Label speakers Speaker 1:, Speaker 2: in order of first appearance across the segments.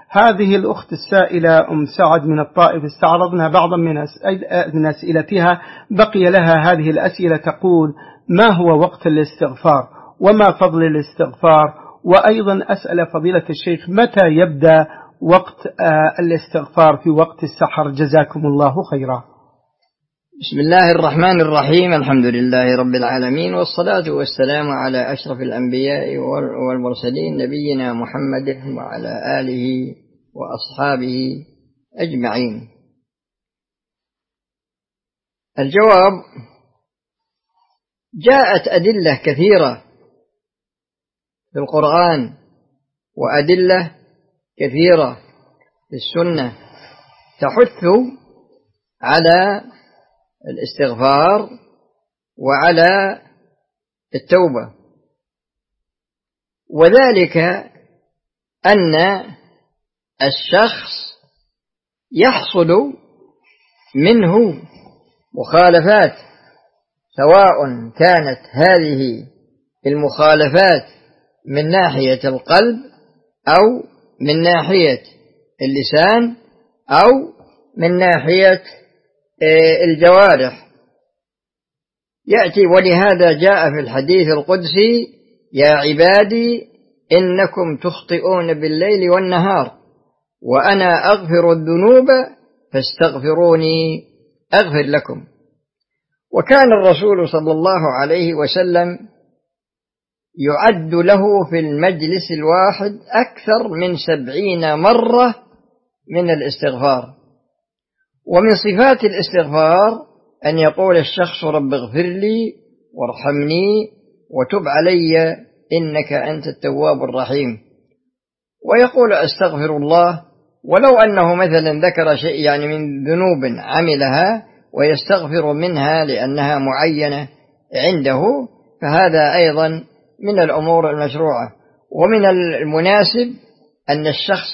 Speaker 1: هذه الأخت السائلة أم سعد من الطائف استعرضنا بعضا من أسئلتها، بقي لها هذه الأسئلة تقول: ما هو وقت الاستغفار وما فضل الاستغفار؟ وأيضا أسأل فضيلة الشيخ متى يبدأ وقت الاستغفار في وقت السحر؟ جزاكم الله خيرا.
Speaker 2: بسم الله الرحمن الرحيم، الحمد لله رب العالمين، والصلاة والسلام على أشرف الأنبياء والمرسلين نبينا محمد وعلى آله وأصحابه أجمعين. الجواب: جاءت أدلة كثيرة في القرآن وأدلة كثيرة في السنة تحث على الاستغفار وعلى التوبة، وذلك أن الشخص يحصل منه مخالفات، سواء كانت هذه المخالفات من ناحية القلب أو من ناحية اللسان أو من ناحية الجوارح يأتي. ولهذا جاء في الحديث القدسي: يا عبادي إنكم تخطئون بالليل والنهار وأنا أغفر الذنوب فاستغفروني أغفر لكم. وكان الرسول صلى الله عليه وسلم يعد له في المجلس الواحد أكثر من 70 مرة من الاستغفار. ومن صفات الاستغفار أن يقول الشخص: رب اغفر لي وارحمني وتب علي إنك أنت التواب الرحيم، ويقول أستغفر الله، ولو أنه مثلا ذكر شيء يعني من ذنوب عملها ويستغفر منها لأنها معينة عنده، فهذا أيضا من الأمور المشروعة. ومن المناسب أن الشخص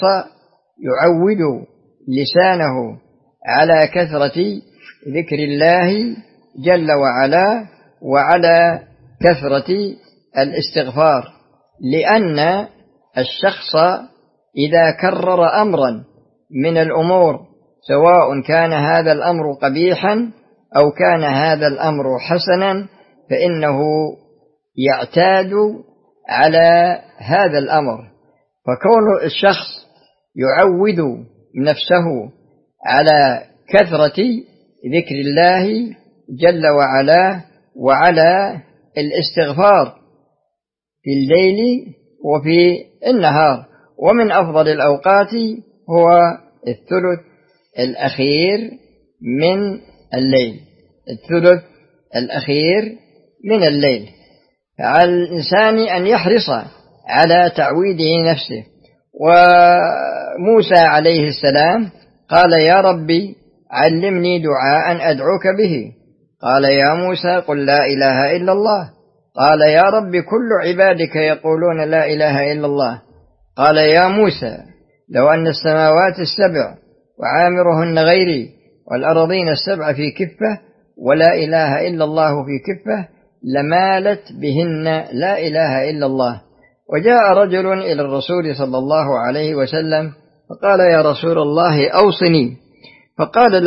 Speaker 2: يعود لسانه على كثرة ذكر الله جل وعلا وعلى كثرة الاستغفار، لأن الشخص إذا كرر أمرا من الأمور، سواء كان هذا الأمر قبيحا أو كان هذا الأمر حسنا، فإنه يعتاد على هذا الأمر. فكون الشخص يعود نفسه على كثرة ذكر الله جل وعلا وعلى الاستغفار في الليل وفي النهار. ومن أفضل الأوقات هو الثلث الأخير من الليل، الثلث الأخير من الليل. فعلى الإنسان أن يحرص على تعويده نفسه. وموسى عليه السلام قال: يا ربي علمني دعاء أدعوك به. قال: يا موسى قل لا إله إلا الله. قال: يا ربي كل عبادك يقولون لا إله إلا الله. قال: يا موسى لو أن السماوات السبع وعامرهن غيري والأرضين السبع في كفة ولا إله إلا الله في كفة لمالت بهن لا إله إلا الله. وجاء رجل إلى الرسول صلى الله عليه وسلم فقال: يا رسول الله أوصني. فقال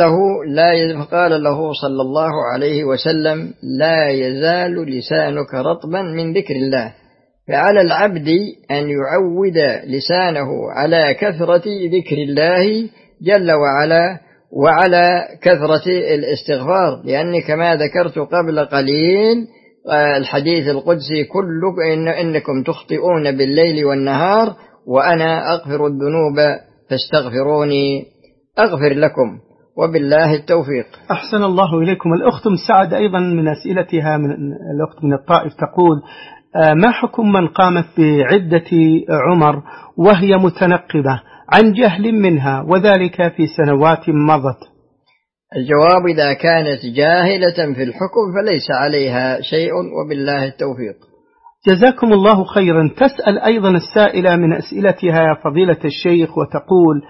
Speaker 2: له صلى الله عليه وسلم: لا يزال لسانك رطبا من ذكر الله. فعلى العبد أن يعود لسانه على كثرة ذكر الله جل وعلا وعلى كثرة الاستغفار، لأني كما ذكرت قبل قليل الحديث القدسي: إنكم تخطئون بالليل والنهار وأنا أغفر الذنوب فاستغفروني أغفر لكم، وبالله التوفيق.
Speaker 1: أحسن الله إليكم. الأخت مسعد أيضا من أسئلتها من الأخت من الطائف تقول: ما حكم من قامت بعدة عمر وهي متنقبة عن جهل منها وذلك في سنوات مضت؟
Speaker 2: الجواب: إذا كانت جاهلة في الحكم فليس عليها شيء، وبالله التوفيق.
Speaker 1: جزاكم الله خيرا. تسأل أيضا السائلة من أسئلتها يا فضيلة الشيخ وتقول: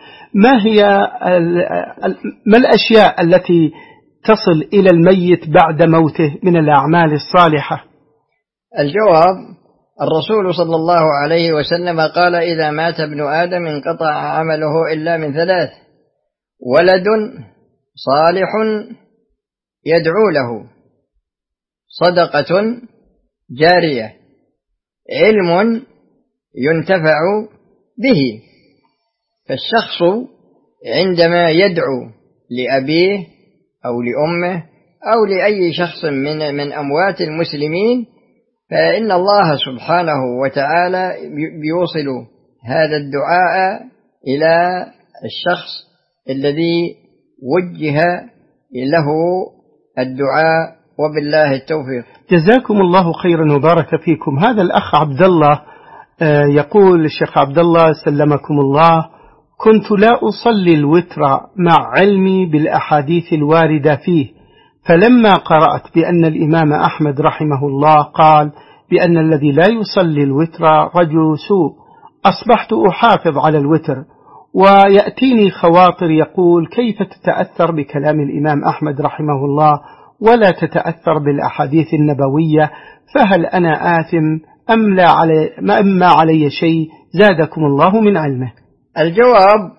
Speaker 1: ما الأشياء التي تصل إلى الميت بعد موته من الأعمال الصالحة؟
Speaker 2: الجواب: الرسول صلى الله عليه وسلم قال: إذا مات ابن آدم انقطع عمله إلا من ثلاث: ولد صالح يدعو له، صدقة جارية، علم ينتفع به. فالشخص عندما يدعو لأبيه أو لأمه أو لأي شخص من أموات المسلمين، فإن الله سبحانه وتعالى بيوصل هذا الدعاء إلى الشخص الذي وجه له الدعاء، وبالله التوفيق.
Speaker 1: جزاكم الله خيرا وبارك فيكم. هذا الأخ عبد الله يقول: الشيخ عبد الله سلمكم الله، كنت لا أصلي الوتر مع علمي بالأحاديث الواردة فيه، فلما قرأت بأن الإمام أحمد رحمه الله قال بأن الذي لا يصلي الوتر رجل سوء، أصبحت أحافظ على الوتر، ويأتيني خواطر يقول: كيف تتأثر بكلام الإمام أحمد رحمه الله ولا تتأثر بالأحاديث النبوية؟ فهل أنا آثم أم لا ما علي شيء؟ زادكم الله من علمه.
Speaker 2: الجواب: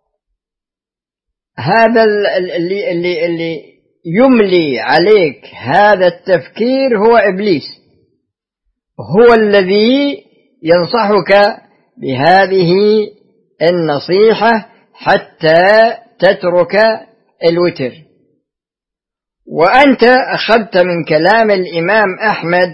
Speaker 2: هذا اللي يملي عليك هذا التفكير هو إبليس، هو الذي ينصحك بهذه النصيحة حتى تترك الوتر. وأنت أخذت من كلام الإمام أحمد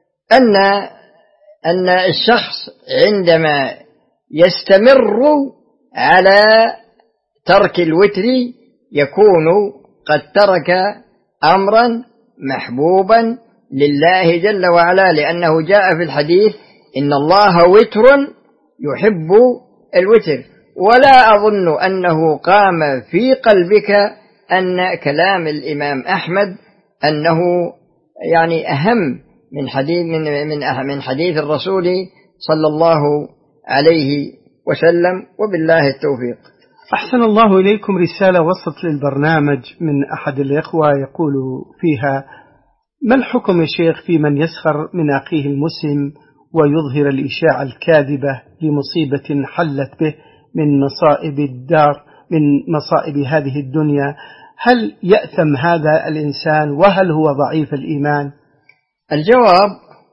Speaker 2: أن الشخص عندما يستمر على ترك الوتر يكون قد ترك أمرا محبوبا لله جل وعلا، لأنه جاء في الحديث: إن الله وتر يحب الوتر. ولا أظن أنه قام في قلبك أن كلام الإمام أحمد أنه يعني أهم من حديث الرسول صلى الله عليه وسلم، وبالله التوفيق.
Speaker 1: أحسن الله إليكم. رسالة وصلت للبرنامج من أحد الإخوة يقول فيها: ما الحكم يا شيخ في من يسخر من أخيه المسلم ويظهر الإشاعة الكاذبة لمصيبة حلت به من مصائب هذه الدنيا؟ هل يأثم هذا الإنسان وهل هو ضعيف الإيمان؟
Speaker 2: الجواب: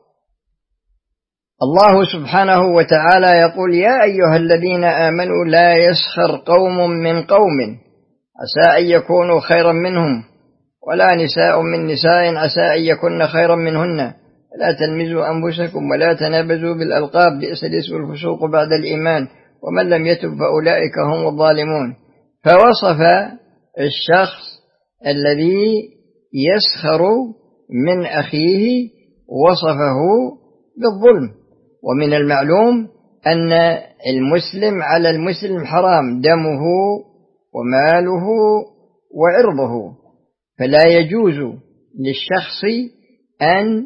Speaker 2: الله سبحانه وتعالى يقول: يا أيها الذين آمنوا لا يسخر قوم من قوم عسى أن يكونوا خيرا منهم، ولا نساء من نساء عسى أن يكن خيرا منهن، ولا تلمزوا أنفسكم ولا تنابزوا بالألقاب، بئس الاسم الفسوق بعد الإيمان، ومن لم يتب فأولئك هم الظالمون. فوصف الشخص الذي يسخر من أخيه وصفه بالظلم. ومن المعلوم أن المسلم على المسلم حرام دمه وماله وعرضه، فلا يجوز للشخص أن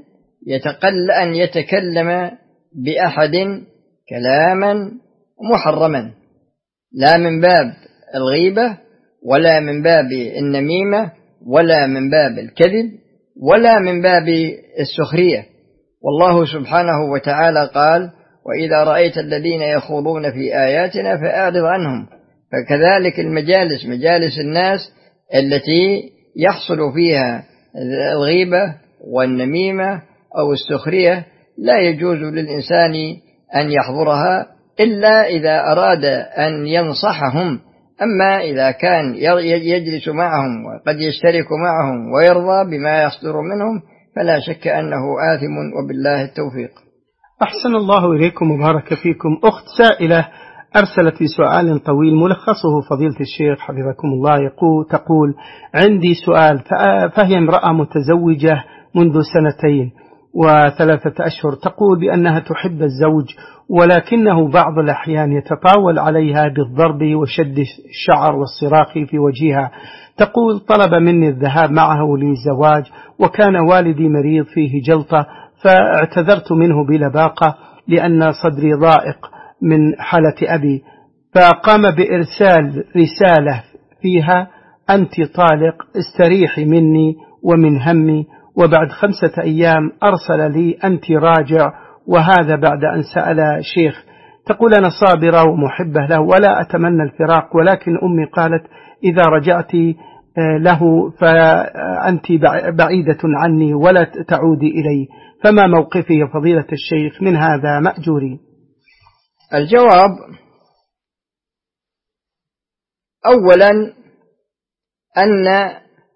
Speaker 2: يتكلم بأحد كلاما محرما، لا من باب الغيبة ولا من باب النميمة ولا من باب الكذب ولا من باب السخرية. والله سبحانه وتعالى قال: وإذا رأيت الذين يخوضون في آياتنا فأعرض عنهم. فكذلك مجالس الناس التي يحصل فيها الغيبة والنميمة أو السخرية لا يجوز للإنسان أن يحضرها إلا إذا أراد أن ينصحهم. أما إذا كان يجلس معهم وقد يشترك معهم ويرضى بما يصدر منهم فلا شك أنه آثم، وبالله التوفيق.
Speaker 1: أحسن الله إليكم وبارك فيكم. أخت سائلة أرسلت بسؤال طويل ملخصه فضيلة الشيخ حفظكم الله. تقول: عندي سؤال، فهي امرأة متزوجة منذ 2 و3 أشهر، تقول بأنها تحب الزوج ولكنه بعض الأحيان يتطاول عليها بالضرب وشد الشعر والصراخ في وجهها. تقول: طلب مني الذهاب معه للزواج وكان والدي مريض فيه جلطة، فاعتذرت منه بلباقة لأن صدري ضائق من حالة أبي، فقام بإرسال رسالة فيها: أنت طالق، استريحي مني ومن همي. وبعد 5 أيام أرسل لي: أنت راجع وهذا بعد أن سأل شيخ. تقول: أنا صابرة ومحبة له ولا أتمنى الفراق، ولكن أمي قالت: إذا رجعت له فأنت بعيدة عني ولا تعودي إلي، فما موقفي يا فضيلة الشيخ من هذا مأجورين؟
Speaker 2: الجواب: أولا أن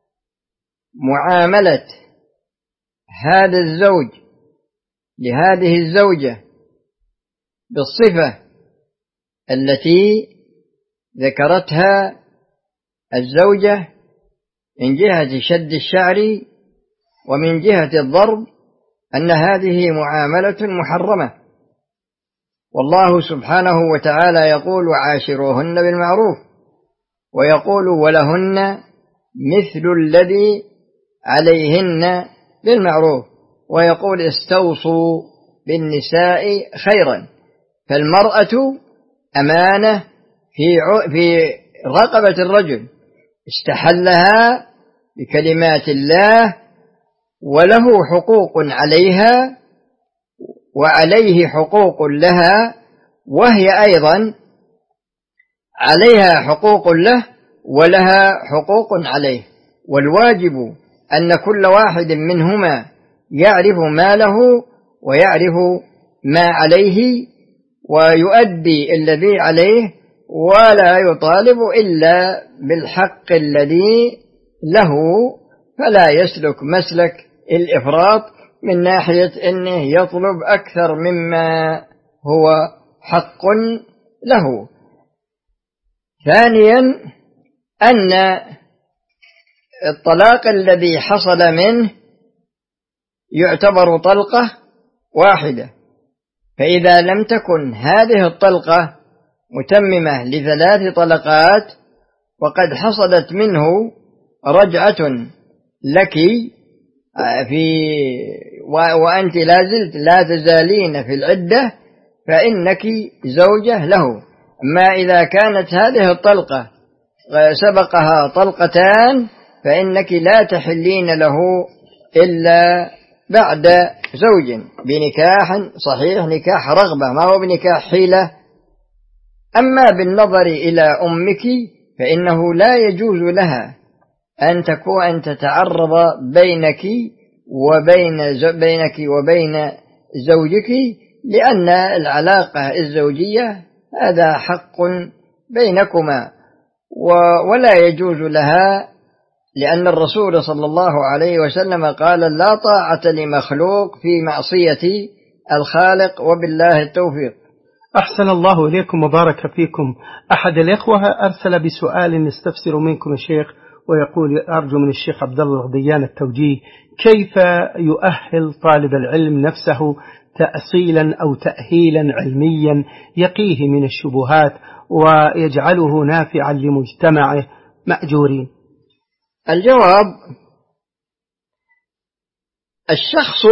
Speaker 2: معاملة هذا الزوج لهذه الزوجة بالصفة التي ذكرتها الزوجة من جهة شد الشعر ومن جهة الضرب، أن هذه معاملة محرمة، والله سبحانه وتعالى يقول: وعاشروهن بالمعروف، ويقول: ولهن مثل الذي عليهن بالمعروف، ويقول: استوصوا بالنساء خيرا. فالمرأة أمانة في رقبة الرجل استحلها بكلمات الله، وله حقوق عليها وعليه حقوق لها، وهي أيضا عليها حقوق له ولها حقوق عليه. والواجب أن كل واحد منهما يعرف ما له ويعرف ما عليه ويؤدي الذي عليه، ولا يطالب إلا بالحق الذي له، فلا يسلك مسلك الإفراط من ناحية أنه يطلب أكثر مما هو حق له. ثانيا أن الطلاق الذي حصل منه يعتبر طلقة واحدة، فإذا لم تكن هذه الطلقة متممة ل3 طلقات وقد حصلت منه رجعة لك وأنت لا تزالين في العدة، فإنك زوجة له. أما إذا كانت هذه الطلقة سبقها طلقتان فإنك لا تحلين له إلا بعد زوج بنكاح صحيح، نكاح رغبة، ما هو بنكاح حيلة. أما بالنظر إلى أمك فإنه لا يجوز لها أن تتعرض بينك وبين زوجك، لأن العلاقة الزوجية هذا حق بينكما، ولا يجوز لها، لأن الرسول صلى الله عليه وسلم قال: لا طاعة لمخلوق في معصية الخالق، وبالله التوفيق.
Speaker 1: أحسن الله إليكم وبارك فيكم. أحد الإخوة أرسل بسؤال نستفسر منكم الشيخ، ويقول: أرجو من الشيخ عبد الله الغديان التوجيه، كيف يؤهل طالب العلم نفسه تأصيلا أو تأهيلا علميا يقيه من الشبهات ويجعله نافعا لمجتمعه مأجورين؟
Speaker 2: الجواب: الشخص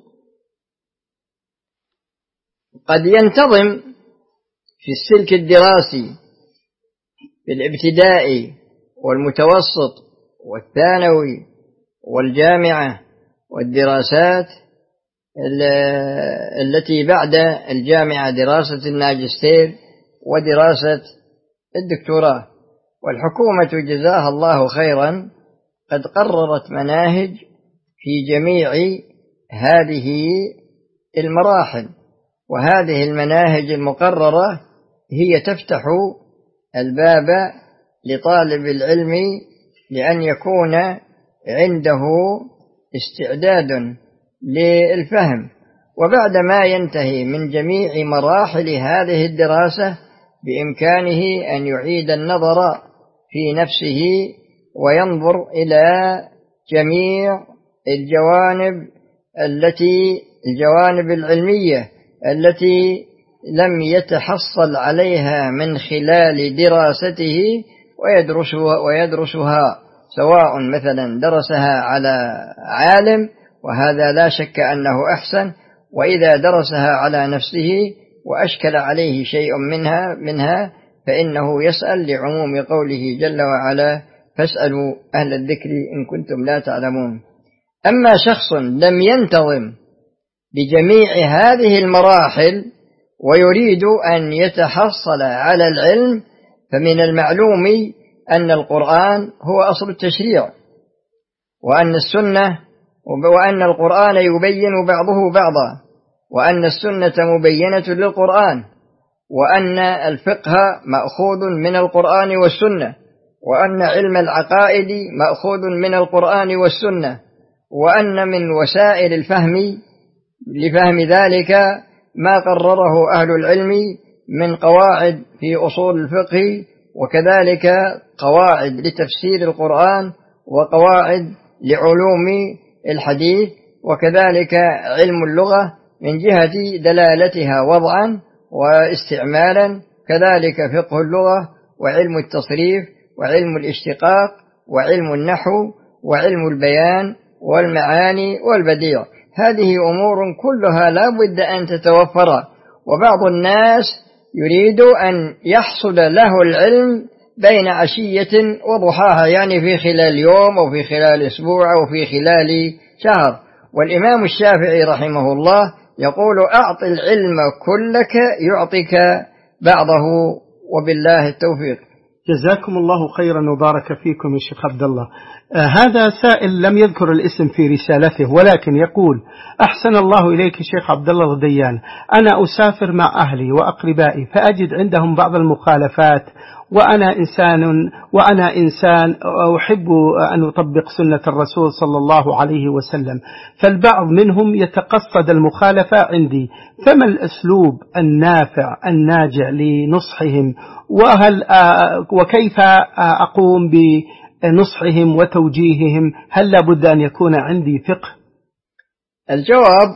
Speaker 2: قد ينتظم في السلك الدراسي في الابتدائي والمتوسط والثانوي والجامعة والدراسات التي بعد الجامعة، دراسة الماجستير ودراسة الدكتوراه، والحكومة جزاها الله خيرا قد قررت مناهج في جميع هذه المراحل، وهذه المناهج المقررة هي تفتح الباب لطالب العلم لأن يكون عنده استعداد للفهم، وبعد ما ينتهي من جميع مراحل هذه الدراسة بإمكانه أن يعيد النظر في نفسه وينظر إلى جميع الجوانب العلمية التي لم يتحصل عليها من خلال دراسته ويدرسها، سواء مثلا درسها على عالم، وهذا لا شك أنه أحسن، وإذا درسها على نفسه وأشكل عليه شيء منها فإنه يسأل لعموم قوله جل وعلا: فاسألوا أهل الذكر إن كنتم لا تعلمون. أما شخص لم ينتظم بجميع هذه المراحل ويريد أن يتحصل على العلم، فمن المعلوم أن القرآن هو أصل التشريع، وأن القرآن يبين بعضه بعضا، وأن السنة مبينة للقرآن، وأن الفقه مأخوذ من القرآن والسنة، وأن علم العقائد مأخوذ من القرآن والسنة، وأن من وسائل الفهم لفهم ذلك ما قرره أهل العلم من قواعد في أصول الفقه، وكذلك قواعد لتفسير القرآن، وقواعد لعلوم الحديث، وكذلك علم اللغة من جهة دلالتها وضعا واستعمالا، كذلك فقه اللغة وعلم التصريف وعلم الاشتقاق وعلم النحو وعلم البيان والمعاني والبديع. هذه أمور كلها لا بد أن تتوفر، وبعض الناس يريد أن يحصل له العلم بين عشية وضحاها، يعني في خلال يوم أو في خلال أسبوع أو في خلال شهر. والإمام الشافعي رحمه الله يقول: أعط العلم كلك يعطيك بعضه، وبالله التوفيق.
Speaker 1: جزاكم الله خيرا وبارك فيكم يا شيخ عبد الله. هذا سائل لم يذكر الاسم في رسالته، ولكن يقول: أحسن الله إليك شيخ عبد الله الغديان، أنا أسافر مع أهلي وأقربائي فأجد عندهم بعض المخالفات، وأنا إنسان أحب أن أطبق سنة الرسول صلى الله عليه وسلم، فالبعض منهم يتقصد المخالفة عندي، فما الأسلوب النافع الناجع لنصحهم، وكيف أقوم بنصحهم وتوجيههم؟ هل لابد أن يكون عندي فقه؟
Speaker 2: الجواب: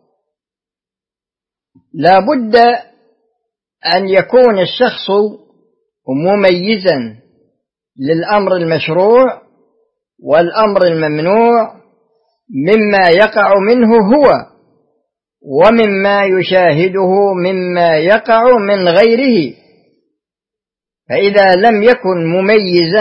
Speaker 2: لابد أن يكون الشخص مميزا للأمر المشروع والأمر الممنوع مما يقع منه هو، ومما يشاهده مما يقع من غيره. فإذا لم يكن مميزا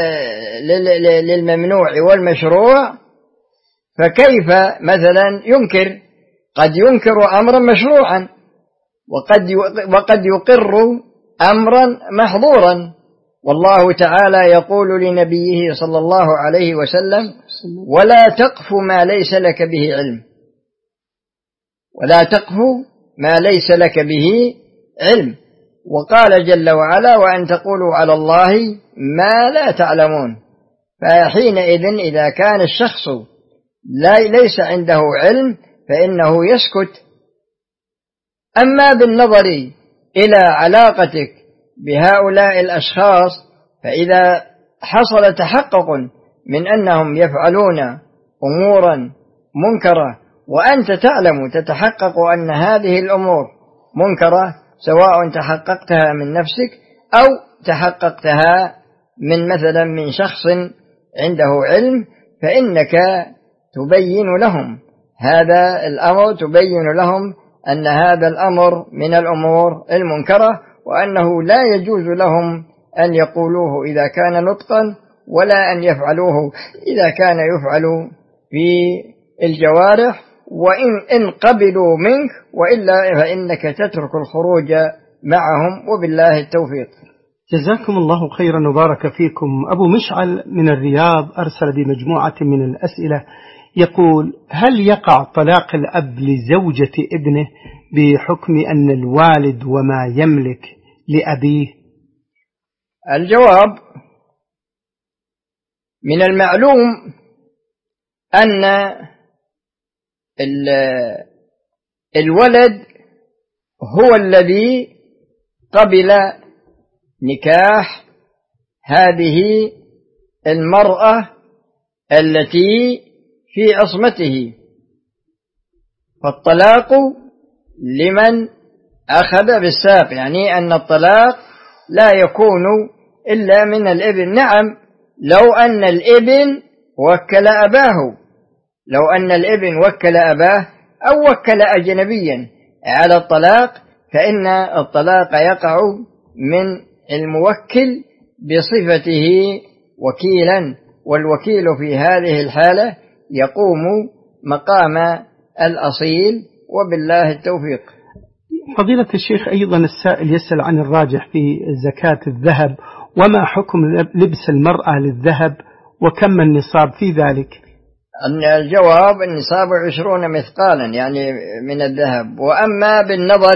Speaker 2: للممنوع والمشروع، فكيف مثلا قد ينكر أمرا مشروعا، وقد يقر أمرا محظورا. والله تعالى يقول لنبيه صلى الله عليه وسلم: ولا تقف ما ليس لك به علم، ولا تقف ما ليس لك به علم. وقال جل وعلا: وأن تقولوا على الله ما لا تعلمون. فحينئذ إذا كان الشخص ليس عنده علم فإنه يسكت. أما بالنظر إلى علاقتك بهؤلاء الأشخاص، فإذا حصل تحقق من أنهم يفعلون أمورا منكرة وأنت تعلم تتحقق أن هذه الأمور منكرة، سواء تحققتها من نفسك أو تحققتها مثلا من شخص عنده علم، فإنك تبين لهم هذا الأمر، تبين لهم أن هذا الأمر من الأمور المنكرة، وأنه لا يجوز لهم أن يقولوه إذا كان نطقا، ولا أن يفعلوه إذا كان يفعل في الجوارح، وإن قبلوا منك، وإلا فإنك تترك الخروج معهم، وبالله التوفيق.
Speaker 1: جزاكم الله خيرا وبارك فيكم. أبو مشعل من الرياض أرسل بمجموعة من الأسئلة، يقول: هل يقع طلاق الأب لزوجة ابنه بحكم أن الوالد وما يملك لأبيه؟
Speaker 2: الجواب: من المعلوم أن الولد هو الذي قبل نكاح هذه المرأة التي في عصمته، فالطلاق لمن أخذ بالساق، يعني أن الطلاق لا يكون إلا من الابن. نعم، لو أن الابن وكل أباه، لو أن الابن وكل أباه أو وكل أجنبيا على الطلاق، فإن الطلاق يقع من الموكل بصفته وكيلا، والوكيل في هذه الحالة يقوم مقام الأصيل وبالله التوفيق.
Speaker 1: فضيلة الشيخ أيضا السائل يسأل عن الراجح في زكاة الذهب، وما حكم لبس المرأة للذهب، وكم النصاب في ذلك؟
Speaker 2: الجواب النصاب 20 مثقالا يعني من الذهب. وأما بالنظر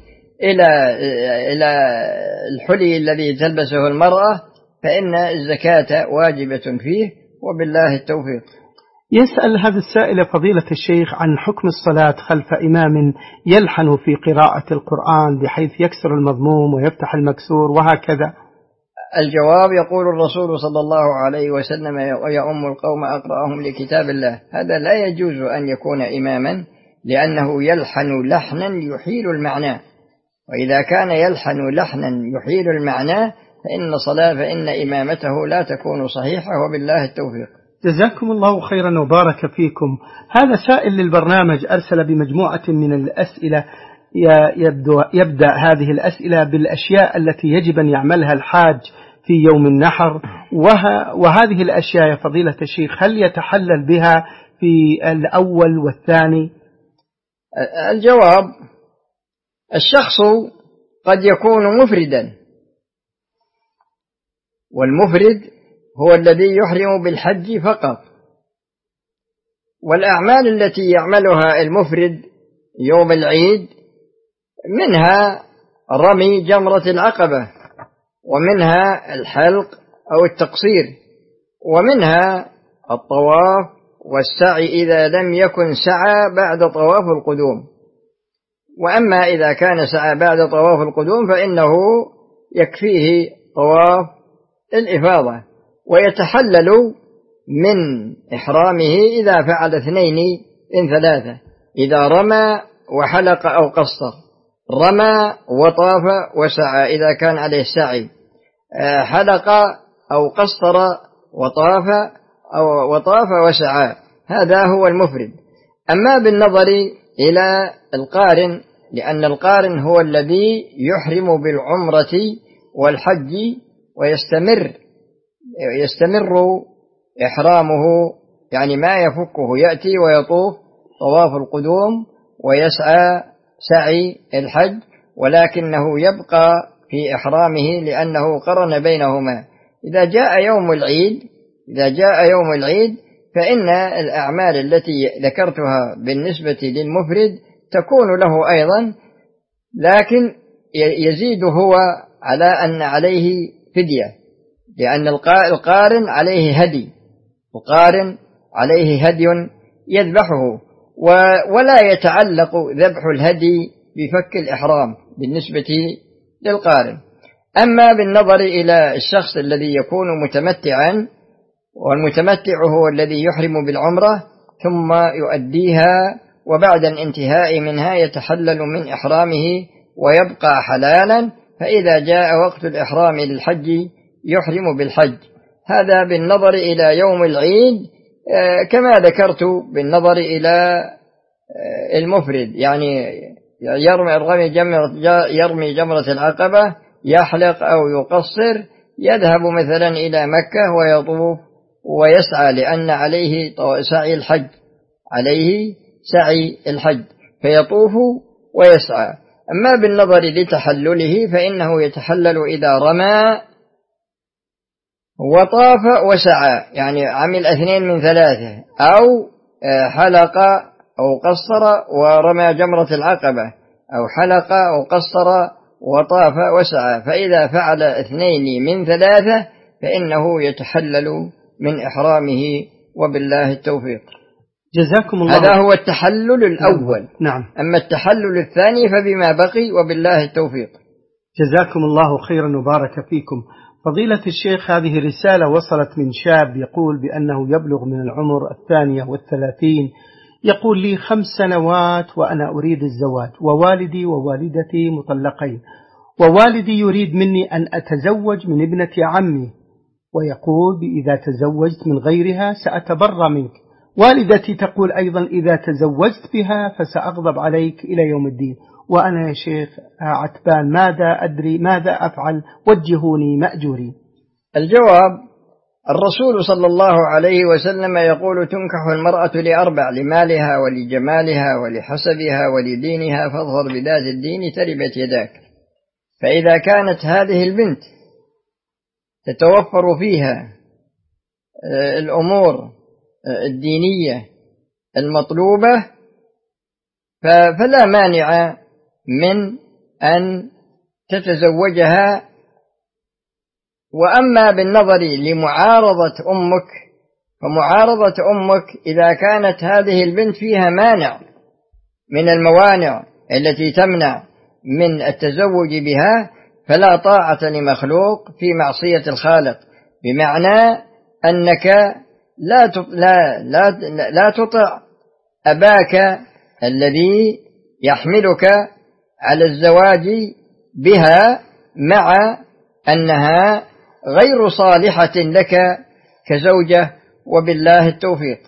Speaker 2: إلى الحلي الذي تلبسه المرأة فإن الزكاة واجبة فيه وبالله التوفيق.
Speaker 1: يسأل هذا السائل فضيلة الشيخ عن حكم الصلاة خلف إمام يلحن في قراءة القرآن بحيث يكسر المضموم ويفتح المكسور وهكذا.
Speaker 2: الجواب يقول الرسول صلى الله عليه وسلم: ويؤم القوم أقرأهم لكتاب الله. هذا لا يجوز أن يكون إماما لأنه يلحن لحنا يحيل المعنى، وإذا كان يلحن لحنا يحيل المعنى فإن إمامته لا تكون صحيحة وبالله التوفيق.
Speaker 1: جزاكم الله خيرا وبارك فيكم. هذا سائل للبرنامج أرسل بمجموعة من الأسئلة، يبدأ هذه الأسئلة بالأشياء التي يجب أن يعملها الحاج في يوم النحر، وهذه الأشياء يا فضيلة الشيخ هل يتحلل بها في الأول والثاني؟
Speaker 2: الجواب: الشخص قد يكون مفردا، والمفرد هو الذي يحرم بالحج فقط، والأعمال التي يعملها المفرد يوم العيد منها رمي جمرة العقبة، ومنها الحلق أو التقصير، ومنها الطواف والسعي إذا لم يكن سعى بعد طواف القدوم. وأما إذا كان سعى بعد طواف القدوم فإنه يكفيه طواف الإفاضة، ويتحلل من إحرامه إذا فعل 2 من 3: إذا رمى وحلق أو قصر، رمى وطاف وسعى إذا كان عليه سعي، حلق أو قصر وطاف وسعى، هذا هو المفرد. أما بالنظر إلى القارن، لأن القارن هو الذي يحرم بالعمرة والحج ويستمر إحرامه، يعني ما يفكه، يأتي ويطوف طواف القدوم ويسعى سعي الحج، ولكنه يبقى في إحرامه لأنه قرن بينهما. إذا جاء يوم العيد فإن الأعمال التي ذكرتها بالنسبة للمفرد تكون له أيضا، لكن يزيد هو على أن عليه فدية، لأن القارن عليه هدي يذبحه، ولا يتعلق ذبح الهدي بفك الإحرام بالنسبة للقارن. أما بالنظر إلى الشخص الذي يكون متمتعا، والمتمتع هو الذي يحرم بالعمرة ثم يؤديها، وبعد الانتهاء منها يتحلل من إحرامه ويبقى حلالا، فإذا جاء وقت الإحرام للحج يحرم بالحج. هذا بالنظر إلى يوم العيد، كما ذكرت بالنظر إلى المفرد، يعني يرمي جمرة العقبة، يحلق أو يقصر، يذهب مثلا إلى مكة ويطوف ويسعى، لأن عليه سعي الحج فيطوف ويسعى. أما بالنظر لتحلله فإنه يتحلل إذا رمى وطاف وسعى، يعني عمل 2 من 3، أو حلق أو قصر ورمى جمرة العقبة، أو حلق أو قصر وطاف وسعى، فإذا فعل 2 من 3 فإنه يتحلل من إحرامه وبالله التوفيق.
Speaker 1: جزاكم الله.
Speaker 2: هذا هو التحلل الأول.
Speaker 1: نعم.
Speaker 2: أما التحلل الثاني فبما بقي وبالله التوفيق.
Speaker 1: جزاكم الله خيرا وبارك فيكم. فضيلة الشيخ هذه رسالة وصلت من شاب يقول بأنه يبلغ من العمر 32، يقول لي 5 سنوات وأنا أريد الزواج، ووالدي ووالدتي مطلقين، ووالدي يريد مني أن أتزوج من ابنة عمي، ويقول إذا تزوجت من غيرها سأتبرى منك. والدتي تقول أيضا إذا تزوجت بها فسأغضب عليك إلى يوم الدين. وأنا يا شيخ عتبان، ماذا أدري، ماذا أفعل؟ وجهوني مأجوري.
Speaker 2: الجواب: الرسول صلى الله عليه وسلم يقول: تنكح المرأة لأربع: لمالها ولجمالها ولحسبها ولدينها فاظهر بذات الدين تربت يداك. فإذا كانت هذه البنت تتوفر فيها الأمور الدينية المطلوبة فلا مانع من أن تتزوجها. وأما بالنظر لمعارضة أمك، فمعارضة أمك إذا كانت هذه البنت فيها مانع من الموانع التي تمنع من التزوج بها فلا طاعة لمخلوق في معصية الخالق، بمعنى أنك لا تطع أباك الذي يحملك على الزواج بها، مع أنها غير صالحة لك كزوجة، وبالله التوفيق.